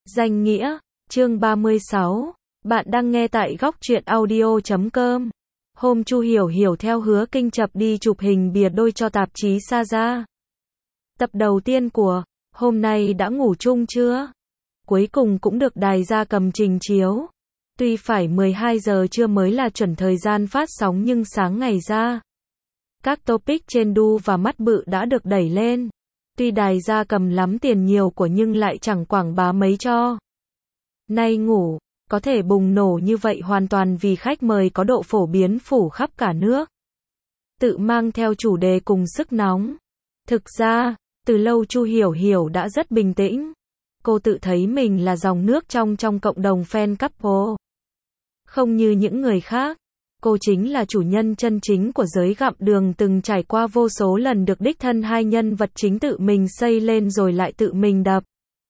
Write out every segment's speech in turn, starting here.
Danh nghĩa, chương 36. Bạn đang nghe tại góc truyện audio.com. Hôm Chu Hiểu Hiểu theo Hứa Kinh Chập đi chụp hình bìa đôi cho tạp chí Saja. Tập đầu tiên của Hôm nay đã ngủ chung chưa? Cuối cùng cũng được đài gia cầm trình chiếu. Tuy phải 12 giờ trưa mới là chuẩn thời gian phát sóng nhưng sáng ngày ra, các topic trên đu và mắt bự đã được đẩy lên. Tuy đài gia cầm lắm tiền nhiều của nhưng lại chẳng quảng bá mấy cho. Nay ngủ, có thể bùng nổ như vậy hoàn toàn vì khách mời có độ phổ biến phủ khắp cả nước. Tự mang theo chủ đề cùng sức nóng. Thực ra, từ lâu Chu Hiểu Hiểu đã rất bình tĩnh. Cô tự thấy mình là dòng nước trong cộng đồng fan couple. Không như những người khác, cô chính là chủ nhân chân chính của giới gặm đường từng trải qua vô số lần được đích thân hai nhân vật chính tự mình xây lên rồi lại tự mình đập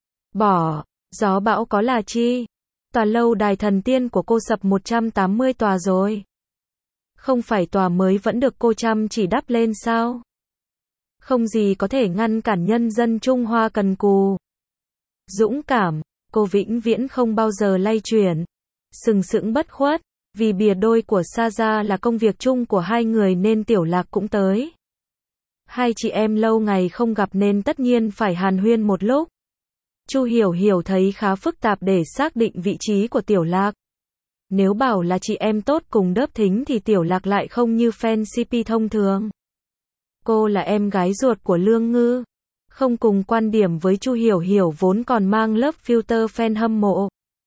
bỏ. Gió bão có là chi? Tòa lâu đài thần tiên của cô sập 180 tòa rồi. Không phải tòa mới vẫn được cô chăm chỉ đắp lên sao? Không gì có thể ngăn cản nhân dân Trung Hoa cần cù, dũng cảm. Cô vĩnh viễn không bao giờ lay chuyển, sừng sững bất khuất. Vì bìa đôi của Saja là công việc chung của hai người nên Tiểu Lạc cũng tới. Hai chị em lâu ngày không gặp nên tất nhiên phải hàn huyên một lúc. Chu Hiểu Hiểu thấy khá phức tạp để xác định vị trí của Tiểu Lạc. Nếu bảo là chị em tốt cùng đớp thính thì Tiểu Lạc lại không như fan CP thông thường. Cô là em gái ruột của Lương Ngư, không cùng quan điểm với Chu Hiểu Hiểu vốn còn mang lớp filter fan hâm mộ.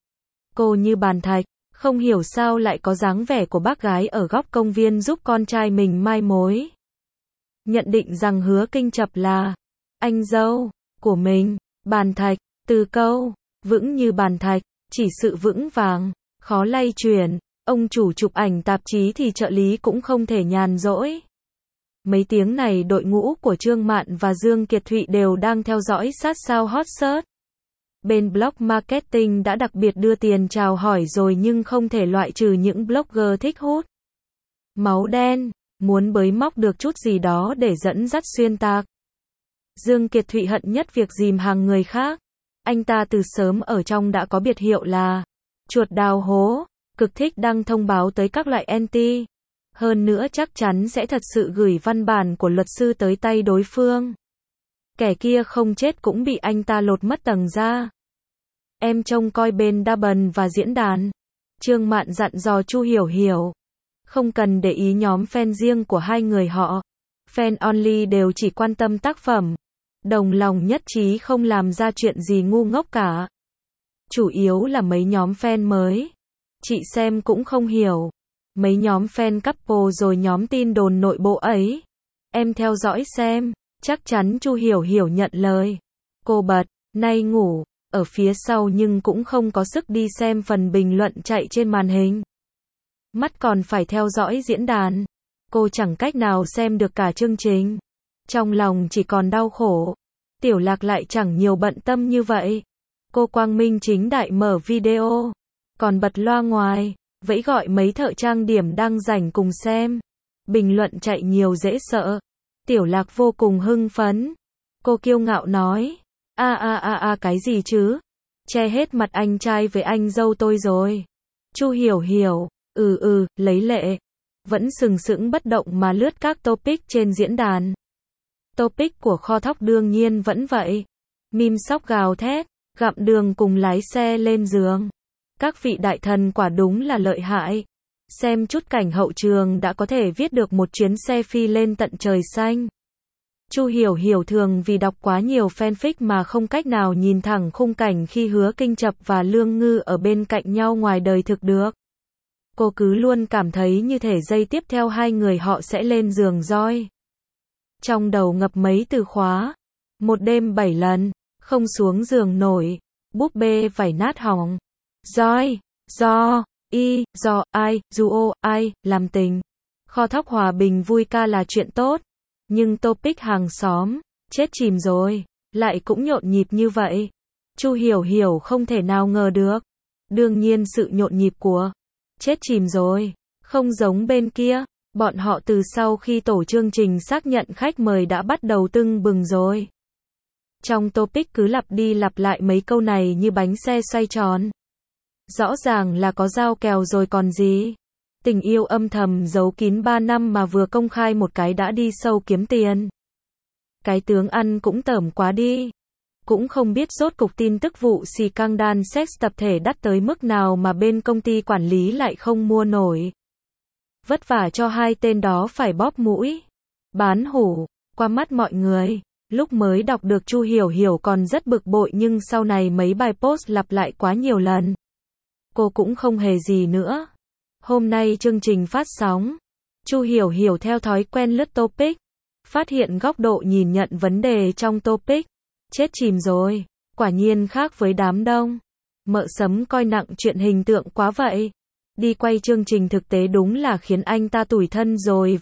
Cô như bàn thạch, không hiểu sao lại có dáng vẻ của bác gái ở góc công viên giúp con trai mình mai mối. Nhận định rằng Hứa Kinh Chập là anh dâu của mình. Bàn thạch, từ câu vững như bàn thạch, chỉ sự vững vàng, khó lay chuyển. Ông chủ chụp ảnh tạp chí thì trợ lý cũng không thể nhàn rỗi. Mấy tiếng này đội ngũ của Trương Mạn và Dương Kiệt Thụy đều đang theo dõi sát sao hot search. Bên blog marketing đã đặc biệt đưa tiền chào hỏi rồi nhưng không thể loại trừ những blogger thích hút máu đen, muốn bới móc được chút gì đó để dẫn dắt xuyên tạc. Dương Kiệt Thụy hận nhất việc dìm hàng người khác. Anh ta từ sớm ở trong đã có biệt hiệu là chuột đào hố, cực thích đăng thông báo tới các loại anti. Hơn nữa chắc chắn sẽ thật sự gửi văn bản của luật sư tới tay đối phương. Kẻ kia không chết cũng bị anh ta lột mất tầng da. Em trông coi bên đa bần và diễn đàn. Trương Mạn dặn dò Chu Hiểu Hiểu, không cần để ý nhóm fan riêng của hai người họ. Fan only đều chỉ quan tâm tác phẩm, đồng lòng nhất trí không làm ra chuyện gì ngu ngốc cả. Chủ yếu là mấy nhóm fan mới. Chị xem cũng không hiểu. Mấy nhóm fan couple rồi nhóm tin đồn nội bộ ấy. Em theo dõi xem. Chắc chắn Chu Hiểu Hiểu nhận lời. Cô bật, nay ngủ, ở phía sau nhưng cũng không có sức đi xem phần bình luận chạy trên màn hình. Mắt còn phải theo dõi diễn đàn. Cô chẳng cách nào xem được cả chương trình. Trong lòng chỉ còn đau khổ. Tiểu Lạc lại chẳng nhiều bận tâm như vậy. Cô quang minh chính đại mở video, còn bật loa ngoài, vẫy gọi mấy thợ trang điểm đang rảnh cùng xem. Bình luận chạy nhiều dễ sợ. Tiểu Lạc vô cùng hưng phấn. Cô kiêu ngạo nói, cái gì chứ? Che hết mặt anh trai với anh dâu tôi rồi. Chu Hiểu Hiểu, lấy lệ. Vẫn sừng sững bất động mà lướt các topic trên diễn đàn. Topic của kho thóc đương nhiên vẫn vậy. Meme sóc gào thét, gặm đường cùng lái xe lên giường. Các vị đại thần quả đúng là lợi hại. Xem chút cảnh hậu trường đã có thể viết được một chuyến xe phi lên tận trời xanh. Chu Hiểu Hiểu thường vì đọc quá nhiều fanfic mà không cách nào nhìn thẳng khung cảnh khi Hứa Kinh Chập và Lương Ngư ở bên cạnh nhau ngoài đời thực được. Cô cứ luôn cảm thấy như thể giây tiếp theo hai người họ sẽ lên giường roi. Trong đầu ngập mấy từ khóa. Một đêm 7 lần, không xuống giường nổi. Búp bê vảy nát hỏng. Roi, do ai, duo, ai, làm tình. Kho thóc hòa bình vui ca là chuyện tốt. Nhưng topic hàng xóm, chết chìm rồi, lại cũng nhộn nhịp như vậy. Chu Hiểu Hiểu không thể nào ngờ được. Đương nhiên sự nhộn nhịp của chết chìm rồi, không giống bên kia. Bọn họ từ sau khi tổ chương trình xác nhận khách mời đã bắt đầu tưng bừng rồi. Trong topic cứ lặp đi lặp lại mấy câu này như bánh xe xoay tròn. Rõ ràng là có giao kèo rồi còn gì. Tình yêu âm thầm giấu kín 3 năm mà vừa công khai một cái đã đi sâu kiếm tiền. Cái tướng ăn cũng tởm quá đi. Cũng không biết rốt cục tin tức vụ xì căng đan sex tập thể đắt tới mức nào mà bên công ty quản lý lại không mua nổi. Vất vả cho hai tên đó phải bóp mũi. Bán hủ, qua mắt mọi người. Lúc mới đọc được Chu Hiểu Hiểu còn rất bực bội nhưng sau này mấy bài post lặp lại quá nhiều lần. Cô cũng không hề gì nữa. Hôm nay chương trình phát sóng. Chu Hiểu Hiểu theo thói quen lướt topic. Phát hiện góc độ nhìn nhận vấn đề trong topic. Chết chìm rồi. Quả nhiên khác với đám đông. Mợ Sấm coi nặng chuyện hình tượng quá vậy. Đi quay chương trình thực tế đúng là khiến anh ta tủi thân rồi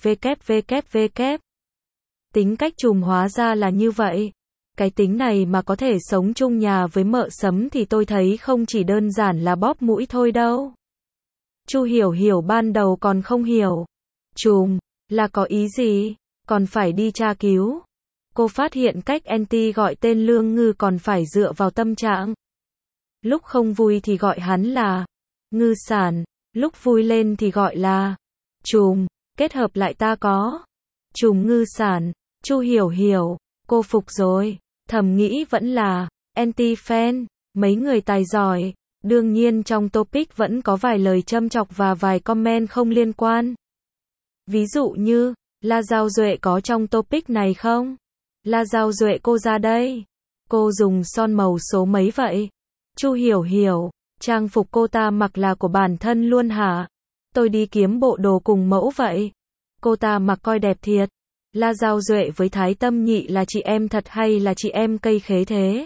www. Tính cách trùm hóa ra là như vậy. Cái tính này mà có thể sống chung nhà với Mợ Sấm thì tôi thấy không chỉ đơn giản là bóp mũi thôi đâu. Chu Hiểu Hiểu ban đầu còn không hiểu. Trùm, là có ý gì? Còn phải đi tra cứu. Cô phát hiện cách anti gọi tên Lương Ngư còn phải dựa vào tâm trạng. Lúc không vui thì gọi hắn là Ngư Sản, lúc vui lên thì gọi là Trùm, kết hợp lại ta có Trùm Ngư Sản. Chu Hiểu Hiểu, cô phục rồi, thầm nghĩ vẫn là anti-fan, mấy người tài giỏi. Đương nhiên trong topic vẫn có vài lời châm chọc và vài comment không liên quan. Ví dụ như, La Giao Duệ có trong topic này không? La Giao Duệ cô ra đây. Cô dùng son màu số mấy vậy? Chu Hiểu Hiểu, trang phục cô ta mặc là của bản thân luôn hả? Tôi đi kiếm bộ đồ cùng mẫu vậy. Cô ta mặc coi đẹp thiệt. La Giao Duệ với Thái Tâm Nhị là chị em thật hay là chị em cây khế thế?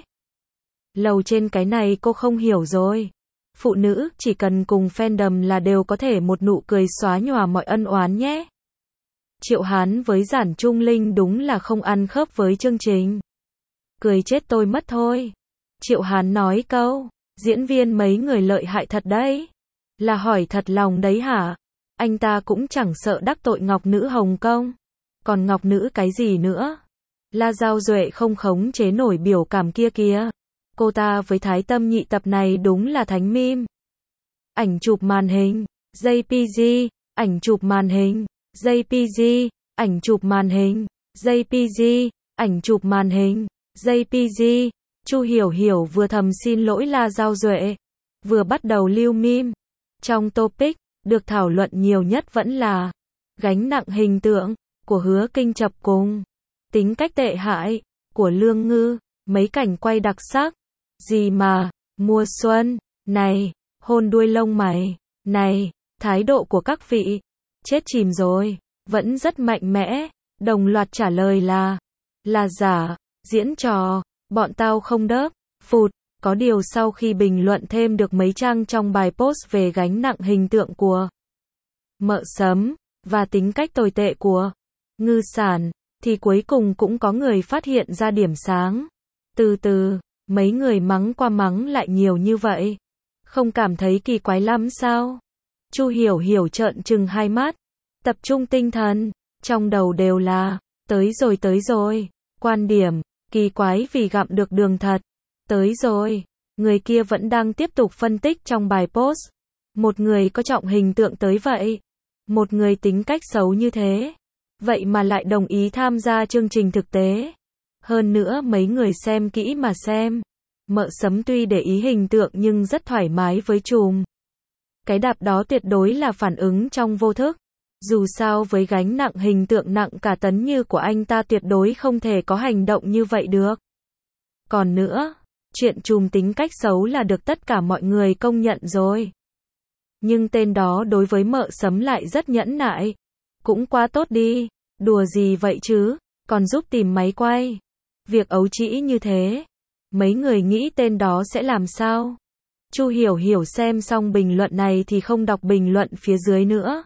Lầu trên cái này cô không hiểu rồi. Phụ nữ chỉ cần cùng fandom là đều có thể một nụ cười xóa nhòa mọi ân oán nhé. Triệu Hán với Giản Trung Linh đúng là không ăn khớp với chương trình. Cười chết tôi mất thôi. Triệu Hán nói câu, diễn viên mấy người lợi hại thật đấy. Là hỏi thật lòng đấy hả? Anh ta cũng chẳng sợ đắc tội Ngọc Nữ Hồng Kông. Còn Ngọc Nữ cái gì nữa? La Giao Duệ không khống chế nổi biểu cảm kia kìa. Cô ta với Thái Tâm Nhị tập này đúng là thánh meme. Ảnh chụp màn hình, JPG, ảnh chụp màn hình, JPG, ảnh chụp màn hình, JPG, ảnh chụp màn hình, JPG. Chu Hiểu Hiểu vừa thầm xin lỗi La Giao Duệ, vừa bắt đầu lưu meme. Trong topic, được thảo luận nhiều nhất vẫn là gánh nặng hình tượng của Hứa Kinh Chập cùng tính cách tệ hại của Lương Ngư, mấy cảnh quay đặc sắc. Gì mà, mùa xuân, này, hôn đuôi lông mày, này, thái độ của các vị, chết chìm rồi, vẫn rất mạnh mẽ, đồng loạt trả lời là giả, diễn trò, bọn tao không đớp, phụt. Có điều sau khi bình luận thêm được mấy trang trong bài post về gánh nặng hình tượng của Mợ Sấm, và tính cách tồi tệ của Ngư Sản, thì cuối cùng cũng có người phát hiện ra điểm sáng. Từ từ, mấy người mắng qua mắng lại nhiều như vậy. Không cảm thấy kỳ quái lắm sao? Chu Hiểu Hiểu trợn trừng hai mắt, tập trung tinh thần, trong đầu đều là, tới rồi, quan điểm, kỳ quái vì gặm được đường thật, tới rồi, người kia vẫn đang tiếp tục phân tích trong bài post. Một người có trọng hình tượng tới vậy, một người tính cách xấu như thế, vậy mà lại đồng ý tham gia chương trình thực tế. Hơn nữa mấy người xem kỹ mà xem. Mợ Sấm tuy để ý hình tượng nhưng rất thoải mái với trùm. Cái đạp đó tuyệt đối là phản ứng trong vô thức. Dù sao với gánh nặng hình tượng nặng cả tấn như của anh ta tuyệt đối không thể có hành động như vậy được. Còn nữa, chuyện trùm tính cách xấu là được tất cả mọi người công nhận rồi. Nhưng tên đó đối với Mợ Sấm lại rất nhẫn nại. Cũng quá tốt đi, đùa gì vậy chứ, còn giúp tìm máy quay. Việc ấu trĩ như thế, mấy người nghĩ tên đó sẽ làm sao? Chu Hiểu Hiểu xem xong bình luận này thì không đọc bình luận phía dưới nữa.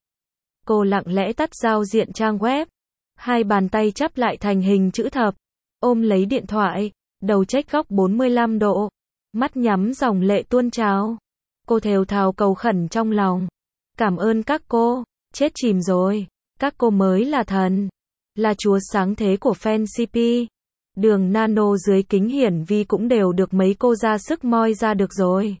Cô lặng lẽ tắt giao diện trang web, hai bàn tay chắp lại thành hình chữ thập, ôm lấy điện thoại, đầu chếch góc 45 độ, mắt nhắm dòng lệ tuôn trào. Cô thều thào cầu khẩn trong lòng. Cảm ơn các cô, chết chìm rồi, các cô mới là thần, là chúa sáng thế của fan CP. Đường nano dưới kính hiển vi cũng đều được mấy cô ra sức moi ra được rồi.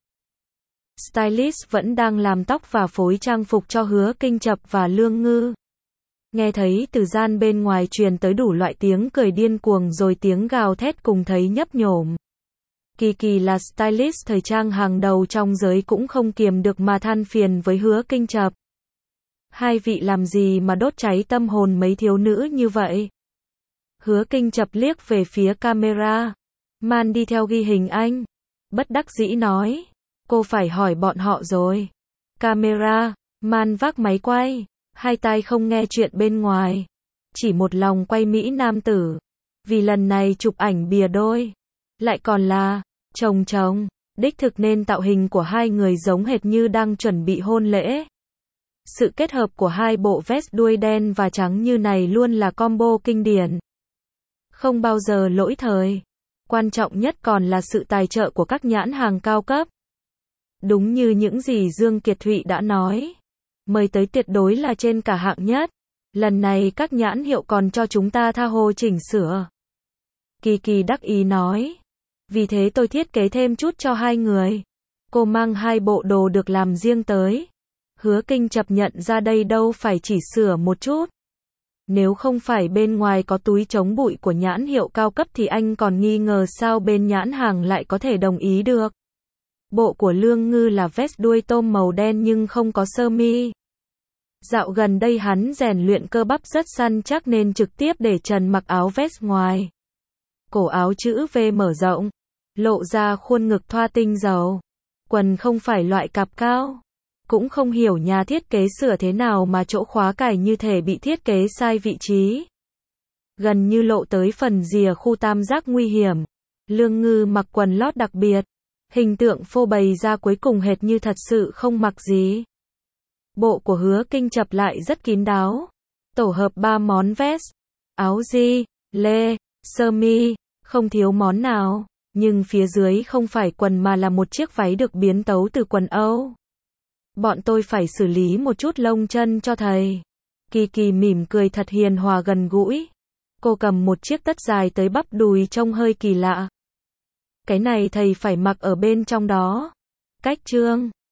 Stylist vẫn đang làm tóc và phối trang phục cho Hứa Kinh Chập và Lương Ngư. Nghe thấy từ gian bên ngoài truyền tới đủ loại tiếng cười điên cuồng rồi tiếng gào thét cùng thấy nhấp nhổm. Kỳ Kỳ là stylist thời trang hàng đầu trong giới cũng không kiềm được mà than phiền với Hứa Kinh Chập. Hai vị làm gì mà đốt cháy tâm hồn mấy thiếu nữ như vậy? Hứa Kinh Chập liếc về phía camera. Man đi theo ghi hình anh. Bất đắc dĩ nói. Cô phải hỏi bọn họ rồi. Camera. Man vác máy quay. Hai tai không nghe chuyện bên ngoài. Chỉ một lòng quay Mỹ nam tử. Vì lần này chụp ảnh bìa đôi. Lại còn là chồng chồng. Đích thực nên tạo hình của hai người giống hệt như đang chuẩn bị hôn lễ. Sự kết hợp của hai bộ vest đuôi đen và trắng như này luôn là combo kinh điển. Không bao giờ lỗi thời. Quan trọng nhất còn là sự tài trợ của các nhãn hàng cao cấp. Đúng như những gì Dương Kiệt Thụy đã nói. Mời tới tuyệt đối là trên cả hạng nhất. Lần này các nhãn hiệu còn cho chúng ta tha hồ chỉnh sửa. Kỳ Kỳ đắc ý nói. Vì thế tôi thiết kế thêm chút cho hai người. Cô mang hai bộ đồ được làm riêng tới. Hứa Kinh Chập nhận ra đây đâu phải chỉ sửa một chút. Nếu không phải bên ngoài có túi chống bụi của nhãn hiệu cao cấp thì anh còn nghi ngờ sao bên nhãn hàng lại có thể đồng ý được. Bộ của Lương Ngư là vest đuôi tôm màu đen nhưng không có sơ mi. Dạo gần đây hắn rèn luyện cơ bắp rất săn chắc nên trực tiếp để trần mặc áo vest ngoài. Cổ áo chữ V mở rộng, lộ ra khuôn ngực thoa tinh dầu. Quần không phải loại cạp cao. Cũng không hiểu nhà thiết kế sửa thế nào mà chỗ khóa cài như thể bị thiết kế sai vị trí. Gần như lộ tới phần rìa khu tam giác nguy hiểm. Lương Ngư mặc quần lót đặc biệt. Hình tượng phô bày ra cuối cùng hệt như thật sự không mặc gì. Bộ của Hứa Kinh Chập lại rất kín đáo. Tổ hợp 3 món vest, áo ji, lê, sơ mi, không thiếu món nào. Nhưng phía dưới không phải quần mà là một chiếc váy được biến tấu từ quần Âu. Bọn tôi phải xử lý một chút lông chân cho thầy. Kỳ Kỳ mỉm cười thật hiền hòa gần gũi. Cô cầm một chiếc tất dài tới bắp đùi trông hơi kỳ lạ. Cái này thầy phải mặc ở bên trong đó. Cách trương.